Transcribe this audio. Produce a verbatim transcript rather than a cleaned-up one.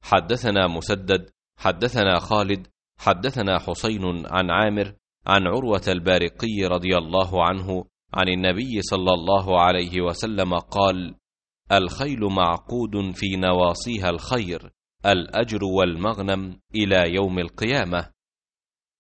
حدثنا مسدد حدثنا خالد حدثنا حسين عن عامر عن عروة البارقي رضي الله عنه عن النبي صلى الله عليه وسلم قال: الخيل معقود في نواصيها الخير، الأجر والمغنم إلى يوم القيامة.